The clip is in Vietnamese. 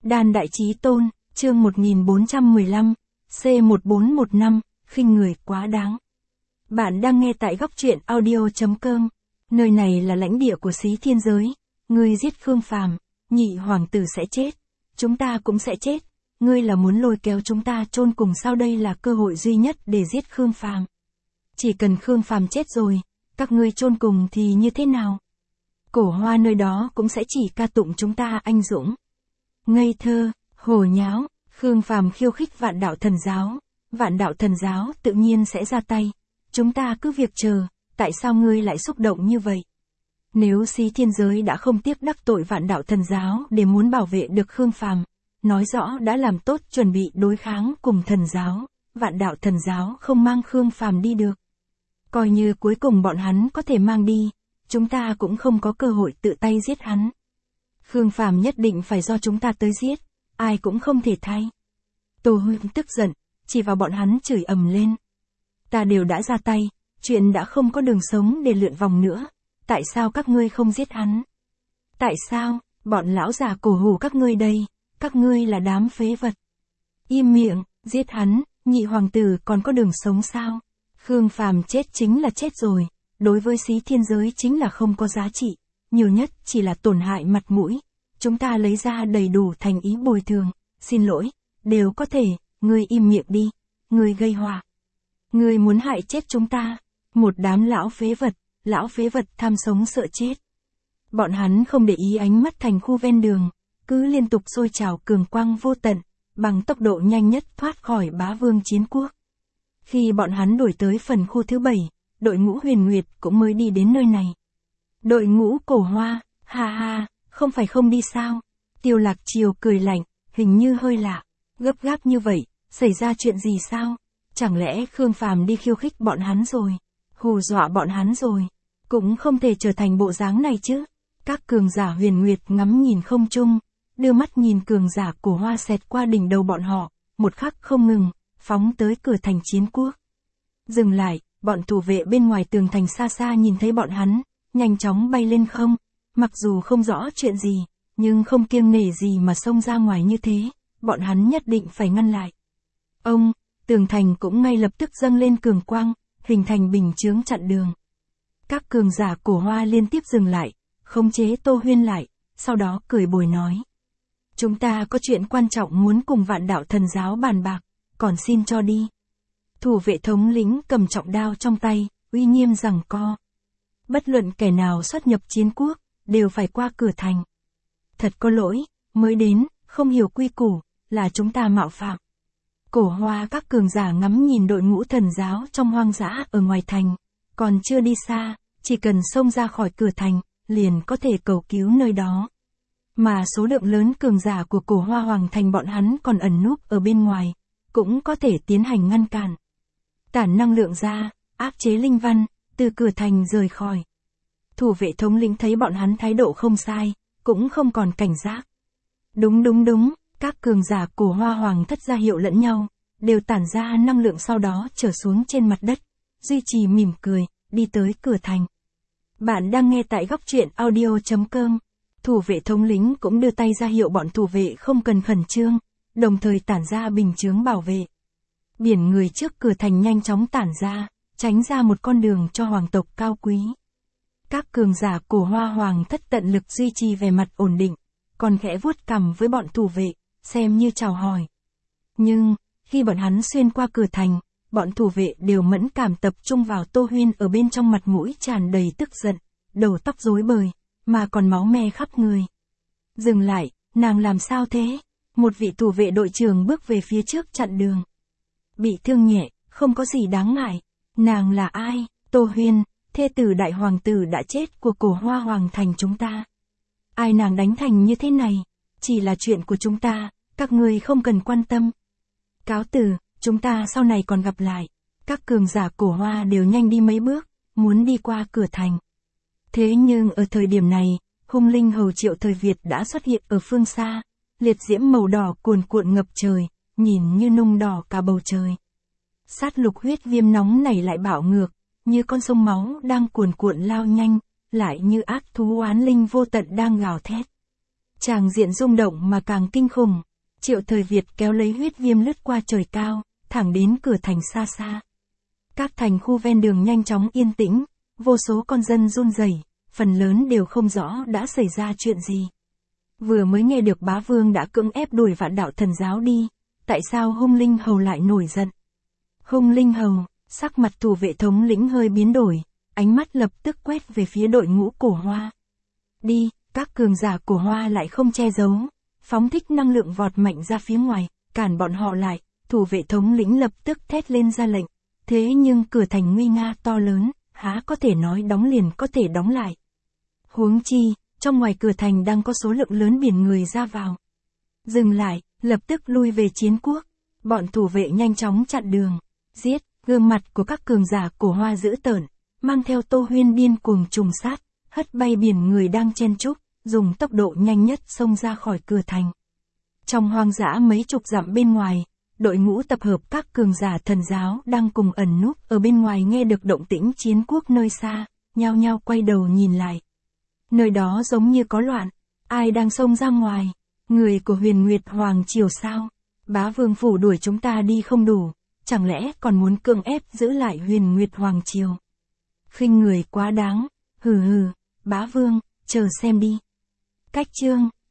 Đan Đại Chí Tôn, chương 1415, C1415, khinh người quá đáng. Bạn đang nghe tại góc truyện audio.com. Nơi này là lãnh địa của Xí Thiên Giới. Ngươi giết Khương Phàm, nhị hoàng tử sẽ chết. Chúng ta cũng sẽ chết. Ngươi là muốn lôi kéo chúng ta chôn cùng sao? Đây là cơ hội duy nhất để giết Khương Phàm. Chỉ cần Khương Phàm chết rồi, các ngươi chôn cùng thì như thế nào? Cổ Hoa nơi đó cũng sẽ chỉ ca tụng chúng ta anh dũng. Ngây thơ, hồ nháo, Khương Phàm khiêu khích Vạn Đạo Thần Giáo. Vạn Đạo Thần Giáo tự nhiên sẽ ra tay. Chúng ta cứ việc chờ, tại sao ngươi lại xúc động như vậy? Nếu Xí Thiên Giới đã không tiếc đắc tội Vạn Đạo Thần Giáo để muốn bảo vệ được Khương Phàm, nói rõ đã làm tốt chuẩn bị đối kháng cùng Thần Giáo, Vạn Đạo Thần Giáo không mang Khương Phàm đi được. Coi như cuối cùng bọn hắn có thể mang đi, chúng ta cũng không có cơ hội tự tay giết hắn. Khương Phàm nhất định phải do chúng ta tới giết, ai cũng không thể thay. Tô Huynh tức giận, chỉ vào bọn hắn chửi ầm lên. Ta đều đã ra tay, chuyện đã không có đường sống để lượn vòng nữa, tại sao các ngươi không giết hắn? Tại sao, bọn lão già cổ hủ các ngươi đây, các ngươi là đám phế vật. Im miệng, giết hắn, nhị hoàng tử còn có đường sống sao? Khương Phàm chết chính là chết rồi, đối với Xí Thiên Giới chính là không có giá trị, nhiều nhất chỉ là tổn hại mặt mũi. Chúng ta lấy ra đầy đủ thành ý bồi thường, xin lỗi, đều có thể, ngươi im miệng đi, ngươi gây họa. Ngươi muốn hại chết chúng ta, một đám lão phế vật tham sống sợ chết. Bọn hắn không để ý ánh mắt thành khu ven đường, cứ liên tục sôi trào cường quang vô tận, bằng tốc độ nhanh nhất thoát khỏi bá vương chiến quốc. Khi bọn hắn đuổi tới phần khu thứ 7, đội ngũ Huyền Nguyệt cũng mới đi đến nơi này. Đội ngũ Cổ Hoa, ha ha, không phải không đi sao? Tiêu Lạc Triều cười lạnh, hình như hơi lạ, gấp gáp như vậy, xảy ra chuyện gì sao? Chẳng lẽ Khương Phàm đi khiêu khích bọn hắn rồi, hù dọa bọn hắn rồi, cũng không thể trở thành bộ dáng này chứ. Các cường giả Huyền Nguyệt ngắm nhìn không trung, đưa mắt nhìn cường giả Cổ Hoa xẹt qua đỉnh đầu bọn họ, một khắc không ngừng, phóng tới cửa thành Chiến Quốc. Dừng lại, bọn thủ vệ bên ngoài tường thành xa xa nhìn thấy bọn hắn, nhanh chóng bay lên không, mặc dù không rõ chuyện gì, nhưng không kiêng nể gì mà xông ra ngoài như thế, bọn hắn nhất định phải ngăn lại. Tường thành cũng ngay lập tức dâng lên cường quang, hình thành bình chướng chặn đường. Các cường giả Cổ Hoa liên tiếp dừng lại, khống chế Tô Huyên lại, sau đó cười bồi nói. Chúng ta có chuyện quan trọng muốn cùng Vạn Đạo Thần Giáo bàn bạc, còn xin cho đi. Thủ vệ thống lĩnh cầm trọng đao trong tay, uy nghiêm giằng co. Bất luận kẻ nào xuất nhập Chiến Quốc, đều phải qua cửa thành. Thật có lỗi, mới đến, không hiểu quy củ, là chúng ta mạo phạm. Cổ Hoa các cường giả ngắm nhìn đội ngũ thần giáo trong hoang dã ở ngoài thành, còn chưa đi xa, chỉ cần xông ra khỏi cửa thành, liền có thể cầu cứu nơi đó. Mà số lượng lớn cường giả của Cổ Hoa Hoàng thành bọn hắn còn ẩn núp ở bên ngoài, cũng có thể tiến hành ngăn cản. Tản năng lượng ra, áp chế linh văn, từ cửa thành rời khỏi. Thủ vệ thống lĩnh thấy bọn hắn thái độ không sai, cũng không còn cảnh giác. Đúng, các cường giả Cổ Hoa Hoàng thất ra hiệu lẫn nhau, đều tản ra năng lượng sau đó trở xuống trên mặt đất, duy trì mỉm cười, đi tới cửa thành. Bạn đang nghe tại góc truyện audio.com. Thủ vệ thống lĩnh cũng đưa tay ra hiệu bọn thủ vệ không cần khẩn trương, đồng thời tản ra bình chướng bảo vệ. Biển người trước cửa thành nhanh chóng tản ra, tránh ra một con đường cho hoàng tộc cao quý. Các cường giả Cổ Hoa Hoàng thất tận lực duy trì vẻ mặt ổn định, còn khẽ vuốt cằm với bọn thủ vệ, xem như chào hỏi. Nhưng, khi bọn hắn xuyên qua cửa thành, bọn thủ vệ đều mẫn cảm tập trung vào Tô Huyên ở bên trong, mặt mũi tràn đầy tức giận, đầu tóc rối bời, mà còn máu me khắp người. Dừng lại, nàng làm sao thế? Một vị thủ vệ đội trưởng bước về phía trước chặn đường. Bị thương nhẹ, không có gì đáng ngại. Nàng là ai? Tô Huyên, thê tử đại hoàng tử đã chết của Cổ Hoa Hoàng thành chúng ta. Ai nàng đánh thành như thế này? Chỉ là chuyện của chúng ta, các người không cần quan tâm. Cáo từ, chúng ta sau này còn gặp lại. Các cường giả Cổ Hoa đều nhanh đi mấy bước, muốn đi qua cửa thành. Thế nhưng ở thời điểm này, hung linh hầu Triệu Thời Việt đã xuất hiện ở phương xa, liệt diễm màu đỏ cuồn cuộn ngập trời, nhìn như nung đỏ cả bầu trời. Sát lục huyết viêm nóng này lại bạo ngược, như con sông máu đang cuồn cuộn lao nhanh, lại như ác thú oán linh vô tận đang gào thét. Tràng diện rung động mà càng kinh khủng. Triệu Thời Việt kéo lấy huyết viêm lướt qua trời cao, thẳng đến cửa thành xa xa. Các thành khu ven đường nhanh chóng yên tĩnh, vô số con dân run rẩy, phần lớn đều không rõ đã xảy ra chuyện gì. Vừa mới nghe được bá vương đã cưỡng ép đuổi Vạn Đạo Thần giáo đi, tại sao Hung Linh Hầu lại nổi giận? Hung Linh Hầu, sắc mặt thủ vệ thống lĩnh hơi biến đổi, ánh mắt lập tức quét về phía đội ngũ Cổ Hoa. Đi, các cường giả Cổ Hoa lại không che giấu, phóng thích năng lượng vọt mạnh ra phía ngoài, cản bọn họ lại, thủ vệ thống lĩnh lập tức thét lên ra lệnh. Thế nhưng cửa thành nguy nga to lớn, há có thể nói đóng liền có thể đóng lại. Huống chi, trong ngoài cửa thành đang có số lượng lớn biển người ra vào. Dừng lại, lập tức lui về chiến quốc. Bọn thủ vệ nhanh chóng chặn đường. Giết, gương mặt của các cường giả Cổ Hoa dữ tợn, mang theo Tô Huyên điên cuồng trùng sát, hất bay biển người đang chen chúc, dùng tốc độ nhanh nhất xông ra khỏi cửa thành. Trong hoang dã mấy chục dặm bên ngoài, đội ngũ tập hợp các cường giả thần giáo đang cùng ẩn núp ở bên ngoài nghe được động tĩnh chiến quốc nơi xa, nhao nhao quay đầu nhìn lại. Nơi đó giống như có loạn, ai đang xông ra ngoài? Người của Huyền Nguyệt Hoàng Triều sao? Bá vương phủ đuổi chúng ta đi không đủ, chẳng lẽ còn muốn cưỡng ép giữ lại Huyền Nguyệt Hoàng Triều? Khinh người quá đáng, hừ hừ, bá vương, chờ xem đi. Cách chương